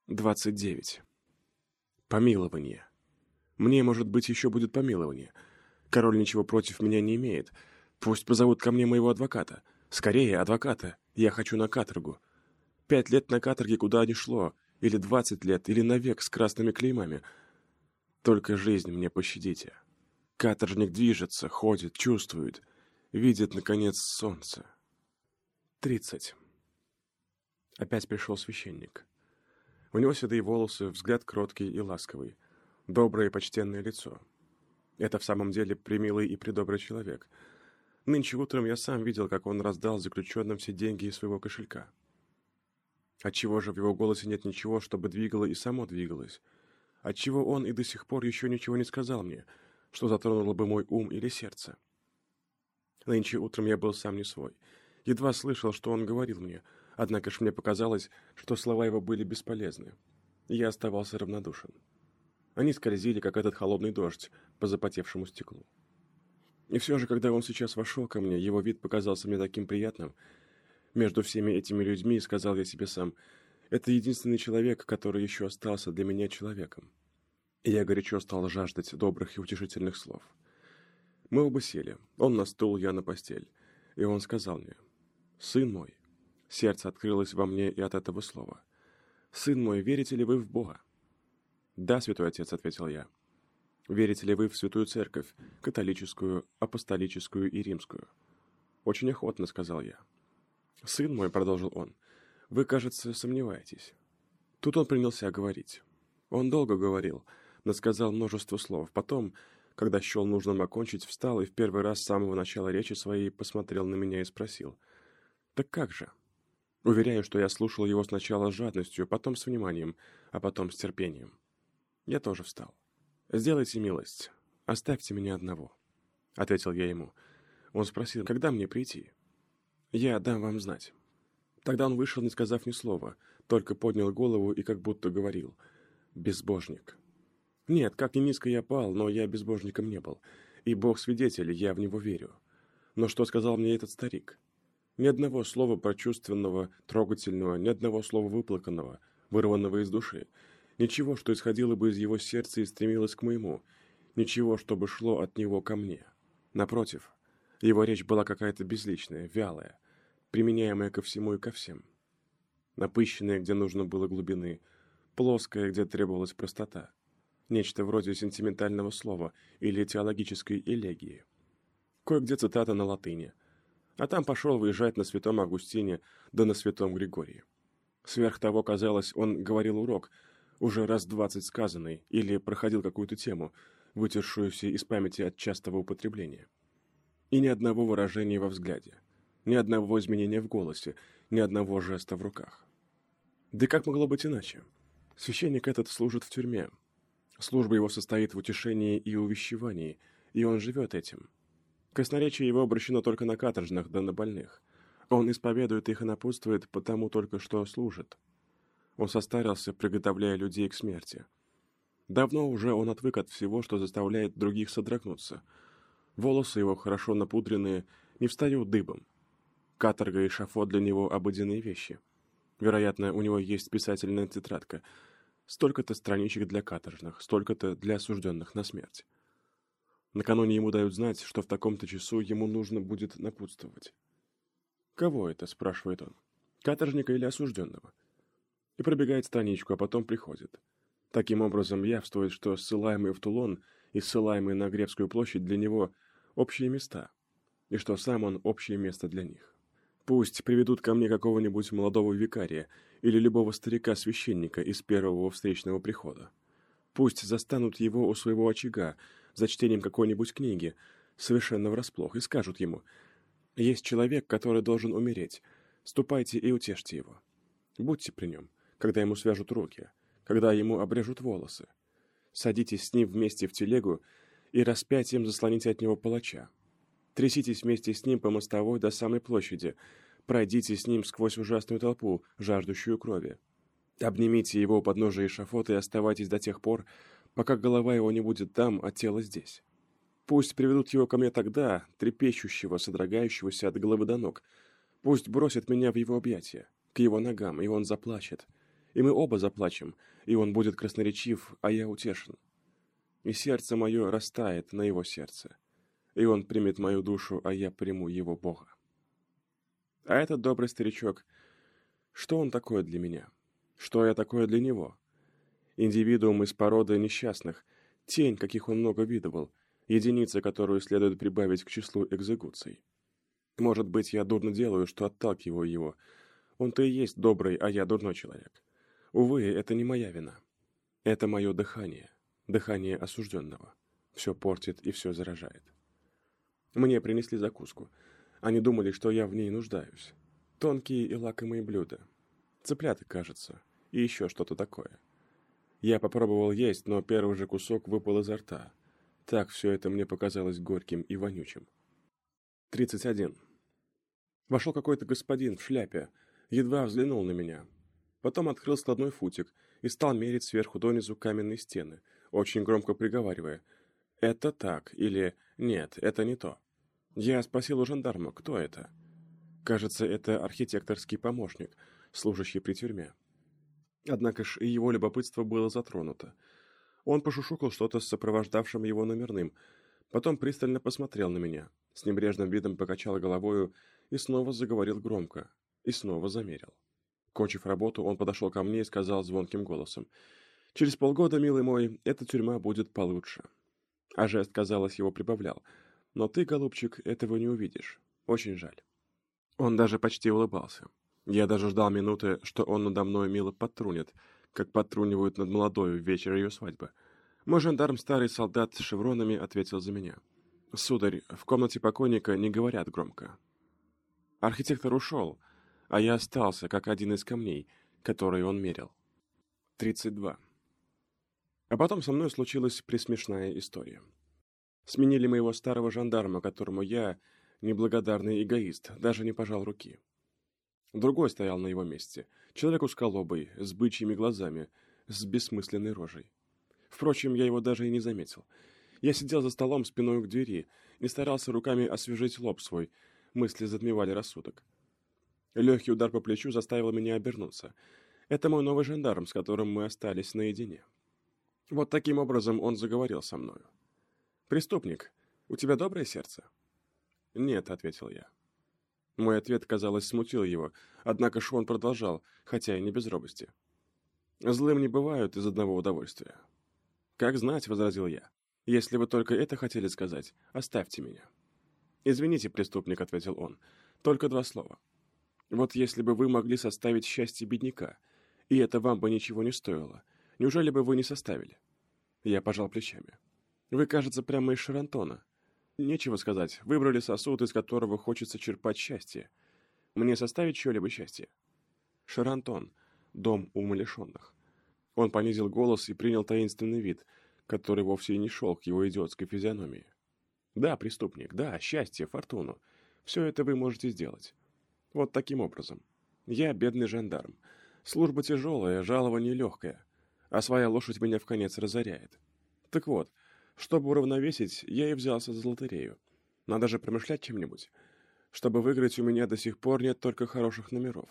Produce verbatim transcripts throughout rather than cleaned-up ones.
двадцать девять. Помилование. Мне, может быть, еще будет помилование. Король ничего против меня не имеет. Пусть позовут ко мне моего адвоката. Скорее, адвоката. Я хочу на каторгу. Пять лет на каторге куда ни шло. Или двадцать лет, или навек с красными клеймами. Только жизнь мне пощадите. Каторжник движется, ходит, чувствует. Видит, наконец, солнце. Тридцать. Опять пришел священник. У него седые волосы, взгляд кроткий и ласковый, доброе и почтенное лицо. Это в самом деле премилый и предобрый человек. Нынче утром я сам видел, как он раздал заключенным все деньги из своего кошелька. Отчего же в его голосе нет ничего, чтобы двигало и само двигалось? Отчего он и до сих пор еще ничего не сказал мне, что затронуло бы мой ум или сердце? Нынче утром я был сам не свой. Едва слышал, что он говорил мне, однако ж мне показалось, что слова его были бесполезны. Я оставался равнодушен. Они скользили, как этот холодный дождь, по запотевшему стеклу. И все же, когда он сейчас вошел ко мне, его вид показался мне таким приятным. Между всеми этими людьми, сказал я себе сам, это единственный человек, который еще остался для меня человеком. И я горячо стал жаждать добрых и утешительных слов. Мы оба сели, он на стул, я на постель. И он сказал мне: «Сын мой». Сердце открылось во мне и от этого слова. «Сын мой, верите ли вы в Бога?» «Да, святой отец», — ответил я. «Верите ли вы в святую церковь, католическую, апостолическую и римскую?» «Очень охотно», — сказал я. «Сын мой», — продолжил он, — «вы, кажется, сомневаетесь». Тут он принялся говорить. Он долго говорил, насказал множество слов. Потом, когда счел нужным окончить, встал и в первый раз с самого начала речи своей посмотрел на меня и спросил: «Так как же?» Уверяю, что я слушал его сначала с жадностью, потом с вниманием, а потом с терпением. Я тоже встал. «Сделайте милость, оставьте меня одного», — ответил я ему. Он спросил, когда мне прийти. «Я дам вам знать». Тогда он вышел, не сказав ни слова, только поднял голову и как будто говорил: «Безбожник». Нет, как ни низко я пал, но я безбожником не был, и Бог свидетель, я в него верю. Но что сказал мне этот старик? Ни одного слова прочувственного, трогательного, ни одного слова выплаканного, вырванного из души. Ничего, что исходило бы из его сердца и стремилось к моему. Ничего, чтобы шло от него ко мне. Напротив, его речь была какая-то безличная, вялая, применяемая ко всему и ко всем. Напыщенная, где нужно было глубины, плоская, где требовалась простота. Нечто вроде сентиментального слова или теологической элегии. Кое-где цитата на латыни. А там пошел выезжать на святом Августине, да на святом Григории. Сверх того, казалось, он говорил урок, уже раз двадцать сказанный, или проходил какую-то тему, вытершуюся из памяти от частого употребления. И ни одного выражения во взгляде, ни одного изменения в голосе, ни одного жеста в руках. Да как могло быть иначе? Священник этот служит в тюрьме. Служба его состоит в утешении и увещевании, и он живет этим. Красноречие его обращено только на каторжных, да на больных. Он исповедует их и напутствует, потому только что служит. Он состарился, приготовляя людей к смерти. Давно уже он отвык от всего, что заставляет других содрогнуться. Волосы его, хорошо напудренные, не встают дыбом. Каторга и эшафот для него обыденные вещи. Вероятно, у него есть писательная тетрадка. Столько-то страничек для каторжных, столько-то для осужденных на смерть. Накануне ему дают знать, что в таком-то часу ему нужно будет напутствовать. «Кого это?» — спрашивает он. «Каторжника или осужденного?» И пробегает страничку, а потом приходит. Таким образом, явствует, что ссылаемый в Тулон и ссылаемый на Гревскую площадь для него общие места, и что сам он общее место для них. Пусть приведут ко мне какого-нибудь молодого викария или любого старика-священника из первого встречного прихода. Пусть застанут его у своего очага за чтением какой-нибудь книги, совершенно врасплох, и скажут ему: «Есть человек, который должен умереть. Ступайте и утешьте его. Будьте при нем, когда ему свяжут руки, когда ему обрежут волосы. Садитесь с ним вместе в телегу и распятием заслоните от него палача. Тряситесь вместе с ним по мостовой до самой площади, пройдите с ним сквозь ужасную толпу, жаждущую крови. Обнимите его у подножия эшафота и оставайтесь до тех пор, пока голова его не будет там, а тело здесь. Пусть приведут его ко мне тогда, трепещущего, содрогающегося от головы до ног. Пусть бросят меня в его объятия, к его ногам, и он заплачет. И мы оба заплачем, и он будет красноречив, а я утешен. И сердце мое растает на его сердце, и он примет мою душу, а я приму его Бога. А этот добрый старичок, что он такое для меня? Что я такое для него? Индивидуум из породы несчастных, тень, каких он много видывал, единица, которую следует прибавить к числу экзекуций. Может быть, я дурно делаю, что отталкиваю его. Он-то и есть добрый, а я дурной человек. Увы, это не моя вина. Это мое дыхание, дыхание осужденного. Все портит и все заражает. Мне принесли закуску. Они думали, что я в ней нуждаюсь. Тонкие и лакомые блюда. Цыплята, кажется, и еще что-то такое. Я попробовал есть, но первый же кусок выпал изо рта. Так все это мне показалось горьким и вонючим. тридцать один. Вошел какой-то господин в шляпе, едва взглянул на меня. Потом открыл складной футик и стал мерить сверху донизу каменные стены, очень громко приговаривая: «Это так» или «Нет, это не то». Я спросил у жандарма, кто это. Кажется, это архитекторский помощник, служащий при тюрьме. Однако ж и его любопытство было затронуто. Он пошушукал что-то с сопровождавшим его номерным, потом пристально посмотрел на меня, с небрежным видом покачал головою и снова заговорил громко, и снова замерил. Кончив работу, он подошел ко мне и сказал звонким голосом: «Через полгода, милый мой, эта тюрьма будет получше». А жест, казалось, его прибавлял: «Но ты, голубчик, этого не увидишь. Очень жаль». Он даже почти улыбался. Я даже ждал минуты, что он надо мной мило подтрунит, как подтрунивают над молодою в вечер ее свадьбы. Мой жандарм, старый солдат с шевронами, ответил за меня: «Сударь, в комнате покойника не говорят громко». Архитектор ушел, а я остался, как один из камней, которые он мерил. тридцать два. А потом со мной случилась пресмешная история. Сменили моего старого жандарма, которому я, неблагодарный эгоист, даже не пожал руки. Другой стоял на его месте, человек узколобый, с бычьими глазами, с бессмысленной рожей. Впрочем, я его даже и не заметил. Я сидел за столом спиной к двери и старался руками освежить лоб свой, мысли затмевали рассудок. Легкий удар по плечу заставил меня обернуться. Это мой новый жандарм, с которым мы остались наедине. Вот таким образом он заговорил со мною. «Преступник, у тебя доброе сердце?» «Нет», — ответил я. Мой ответ, казалось, смутил его, однако ж он продолжал, хотя и не без робости. «Злым не бывают из одного удовольствия». «Как знать», — возразил я. «Если вы только это хотели сказать, оставьте меня». «Извините, преступник», — ответил он, — «только два слова. Вот если бы вы могли составить счастье бедняка, и это вам бы ничего не стоило, неужели бы вы не составили?» Я пожал плечами. «Вы, кажется, прямо из Шарантона. Нечего сказать, выбрали сосуд, из которого хочется черпать счастье. Мне составить чье-либо счастье?» «Шарантон, дом умалишенных». Он понизил голос и принял таинственный вид, который вовсе и не шел к его идиотской физиономии. «Да, преступник, да, счастье, фортуну. Все это вы можете сделать. Вот таким образом. Я бедный жандарм. Служба тяжелая, жалование легкое, а своя лошадь меня вконец разоряет. Так вот, чтобы уравновесить, я и взялся за лотерею. Надо же промышлять чем-нибудь. Чтобы выиграть, у меня до сих пор нет только хороших номеров.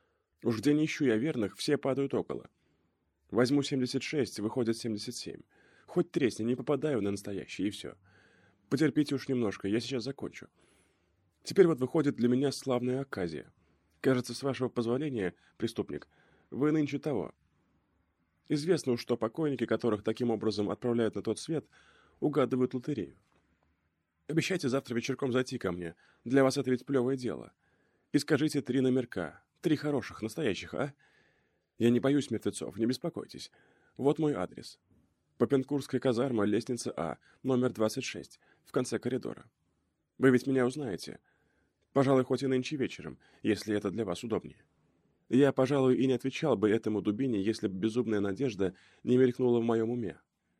Уж где не ищу я верных, все падают около. Возьму семьдесят шесть, выходит семьдесят семь. Хоть тресни, не попадаю на настоящий, и все. Потерпите уж немножко, я сейчас закончу. Теперь вот выходит для меня славная оказия. Кажется, с вашего позволения, преступник, вы нынче того. Известно уж, что покойники, которых таким образом отправляют на тот свет, угадывают лотерею. Обещайте завтра вечерком зайти ко мне. Для вас это ведь плевое дело. И скажите три номерка. Три хороших, настоящих, а? Я не боюсь мертвецов, не беспокойтесь. Вот мой адрес. Попенкурская казарма, лестница А, номер двадцать шесть, в конце коридора. Вы ведь меня узнаете. Пожалуй, хоть и нынче вечером, если это для вас удобнее. Я, пожалуй, и не отвечал бы этому дубине, если бы безумная надежда не мелькнула в моем уме.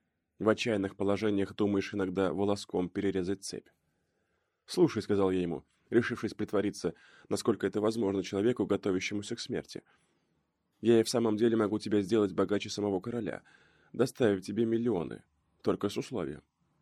В отчаянных положениях думаешь иногда волоском перерезать цепь. «Слушай», — сказал я ему, решившись притвориться, насколько это возможно человеку, готовящемуся к смерти. «Я и в самом деле могу тебя сделать богаче самого короля, доставив тебе миллионы, только с условием».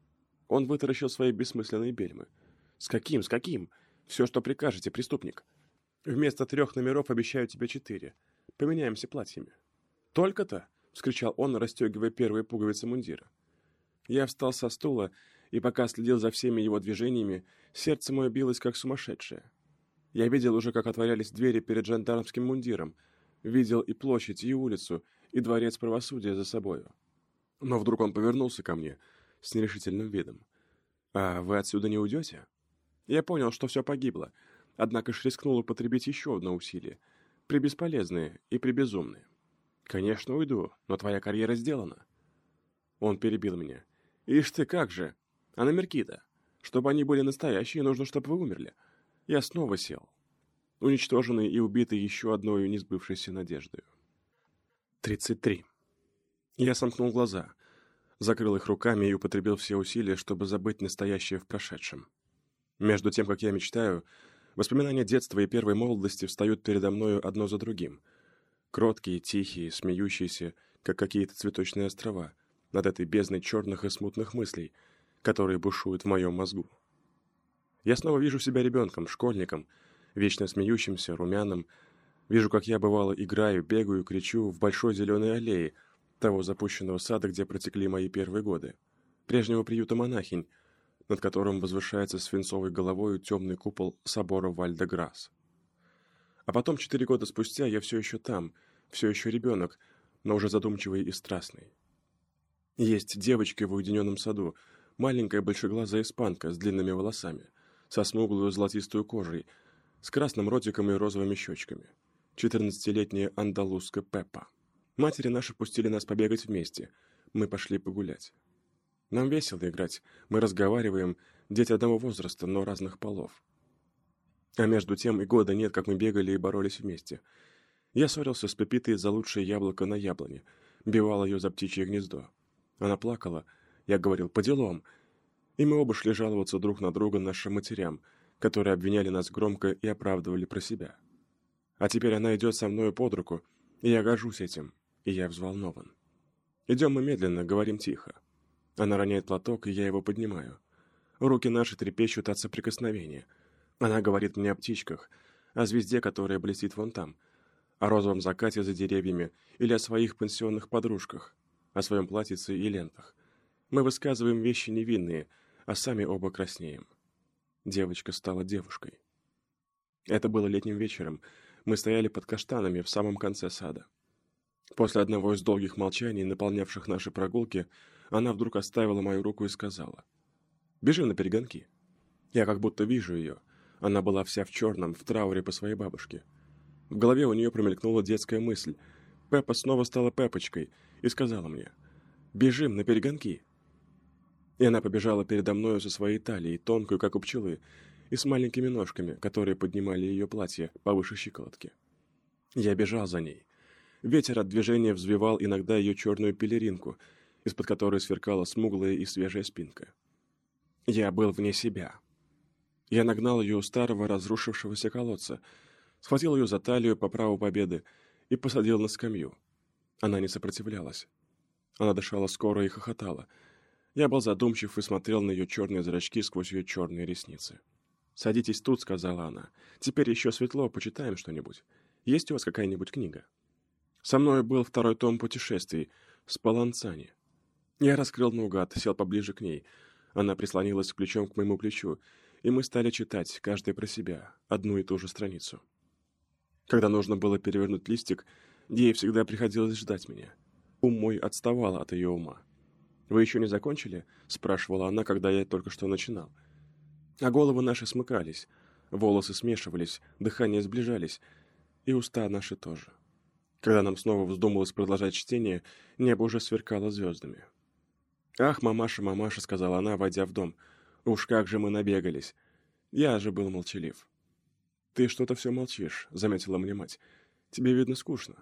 Он вытаращил свои бессмысленные бельмы. «С каким, с каким? Все, что прикажете, преступник. Вместо трех номеров обещаю тебе четыре. Поменяемся платьями». «Только-то?» — вскричал он, расстегивая первые пуговицы мундира. Я встал со стула, и пока следил за всеми его движениями, сердце мое билось как сумасшедшее. Я видел уже, как отворялись двери перед жандармским мундиром, видел и площадь, и улицу, и дворец правосудия за собою. Но вдруг он повернулся ко мне с нерешительным видом. «А вы отсюда не уйдете?» Я понял, что все погибло, однако ж рискнул употребить еще одно усилие, пребесполезное и пребезумное. «Конечно, уйду, но твоя карьера сделана». Он перебил меня. «Ишь ты, как же! А номерки-то? Чтобы они были настоящие, нужно, чтобы вы умерли». Я снова сел, уничтоженный и убитый еще одной несбывшейся надеждой. тридцать три. Я сомкнул глаза, закрыл их руками и употребил все усилия, чтобы забыть настоящее в прошедшем. Между тем, как я мечтаю, воспоминания детства и первой молодости встают передо мною одно за другим. Кроткие, тихие, смеющиеся, как какие-то цветочные острова, над этой бездной черных и смутных мыслей, которые бушуют в моем мозгу. Я снова вижу себя ребенком, школьником, вечно смеющимся, румяным. Вижу, как я, бывало, играю, бегаю, кричу в большой зеленой аллее того запущенного сада, где протекли мои первые годы, прежнего приюта монахинь, над которым возвышается свинцовой головою темный купол собора Валь-де-Грас. А потом, четыре года спустя, я все еще там, все еще ребенок, но уже задумчивый и страстный. Есть девочка в уединенном саду, маленькая большеглазая испанка с длинными волосами, со смуглую золотистую кожей, с красным ротиком и розовыми щечками. Четырнадцатилетняя андалузка Пеппа. Матери наши пустили нас побегать вместе. Мы пошли погулять. Нам весело играть. Мы разговариваем, дети одного возраста, но разных полов. А между тем и года нет, как мы бегали и боролись вместе. Я ссорился с Пепитой за лучшее яблоко на яблоне, бивал ее за птичье гнездо. Она плакала. Я говорил: «По делам». И мы оба шли жаловаться друг на друга нашим матерям, которые обвиняли нас громко и оправдывали про себя. А теперь она идет со мною под руку, и я горжусь этим, и я взволнован. Идем мы медленно, говорим тихо. Она роняет платок, и я его поднимаю. Руки наши трепещут от соприкосновения. Она говорит мне о птичках, о звезде, которая блестит вон там, о розовом закате за деревьями или о своих пансионных подружках, о своем платьице и лентах. Мы высказываем вещи невинные, а сами оба краснеем. Девочка стала девушкой. Это было летним вечером. Мы стояли под каштанами в самом конце сада. После одного из долгих молчаний, наполнявших наши прогулки, она вдруг оставила мою руку и сказала: «Бежим на перегонки». Я как будто вижу ее. Она была вся в черном, в трауре по своей бабушке. В голове у нее промелькнула детская мысль. Пеппа снова стала Пеппочкой и сказала мне: «Бежим на перегонки». И она побежала передо мною со своей талией, тонкую, как у пчелы, и с маленькими ножками, которые поднимали ее платье повыше щиколотки. Я бежал за ней. Ветер от движения взвивал иногда ее черную пелеринку, из-под которой сверкала смуглая и свежая спинка. Я был вне себя. Я нагнал ее у старого разрушившегося колодца, схватил ее за талию по праву победы и посадил на скамью. Она не сопротивлялась. Она дышала скоро и хохотала. Я был задумчив и смотрел на ее черные зрачки сквозь ее черные ресницы. «Садитесь тут», — сказала она. «Теперь еще светло, почитаем что-нибудь. Есть у вас какая-нибудь книга?» Со мной был второй том путешествий, Спалланцани. Я раскрыл наугад, сел поближе к ней. Она прислонилась плечом к моему плечу, и мы стали читать, каждый про себя, одну и ту же страницу. Когда нужно было перевернуть листик, ей всегда приходилось ждать меня. Ум мой отставал от ее ума. «Вы еще не закончили?» — спрашивала она, когда я только что начинал. А головы наши смыкались, волосы смешивались, дыхание сближались, и уста наши тоже. Когда нам снова вздумалось продолжать чтение, небо уже сверкало звездами. «Ах, мамаша, мамаша», — сказала она, войдя в дом, — «уж как же мы набегались!» Я же был молчалив. «Ты что-то все молчишь», — заметила мне мать. «Тебе, видно, скучно».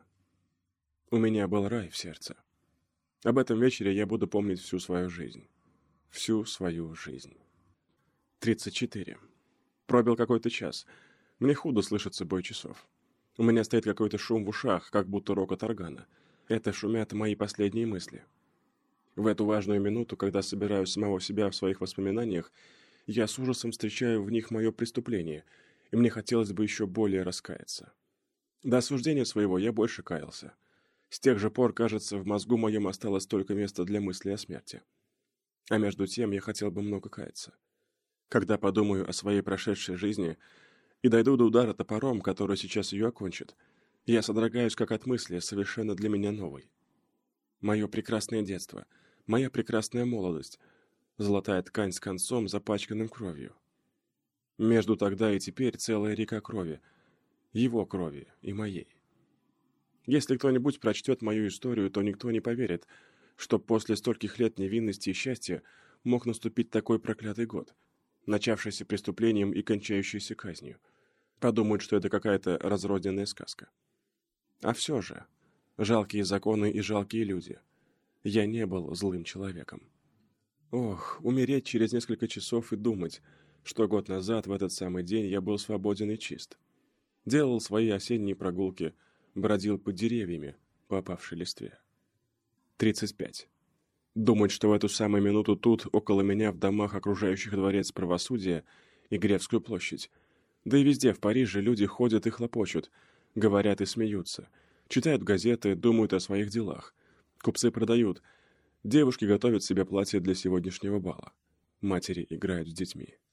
У меня был рай в сердце. Об этом вечере я буду помнить всю свою жизнь. Всю свою жизнь. тридцать четыре. Пробил какой-то час. Мне худо слышится бой часов. У меня стоит какой-то шум в ушах, как будто рокот органа. Это шумят мои последние мысли. В эту важную минуту, когда собираю самого себя в своих воспоминаниях, я с ужасом встречаю в них мое преступление, и мне хотелось бы еще более раскаяться. До осуждения своего я больше каялся. С тех же пор, кажется, в мозгу моем осталось только места для мысли о смерти. А между тем я хотел бы много каяться. Когда подумаю о своей прошедшей жизни и дойду до удара топором, который сейчас ее окончит, я содрогаюсь как от мысли, совершенно для меня новой. Мое прекрасное детство, моя прекрасная молодость, золотая ткань с концом, запачканным кровью. Между тогда и теперь целая река крови, его крови и моей. Если кто-нибудь прочтет мою историю, то никто не поверит, что после стольких лет невинности и счастья мог наступить такой проклятый год, начавшийся преступлением и кончающийся казнью. Подумают, что это какая-то разрозненная сказка. А все же, жалкие законы и жалкие люди. Я не был злым человеком. Ох, умереть через несколько часов и думать, что год назад в этот самый день я был свободен и чист. Делал свои осенние прогулки, бродил под деревьями по опавшей листве. тридцать пять. Думать, что в эту самую минуту тут, около меня, в домах, окружающих дворец правосудия и Гревскую площадь, да и везде в Париже люди ходят и хлопочут, говорят и смеются, читают газеты, думают о своих делах. Купцы продают, девушки готовят себе платье для сегодняшнего бала, матери играют с детьми.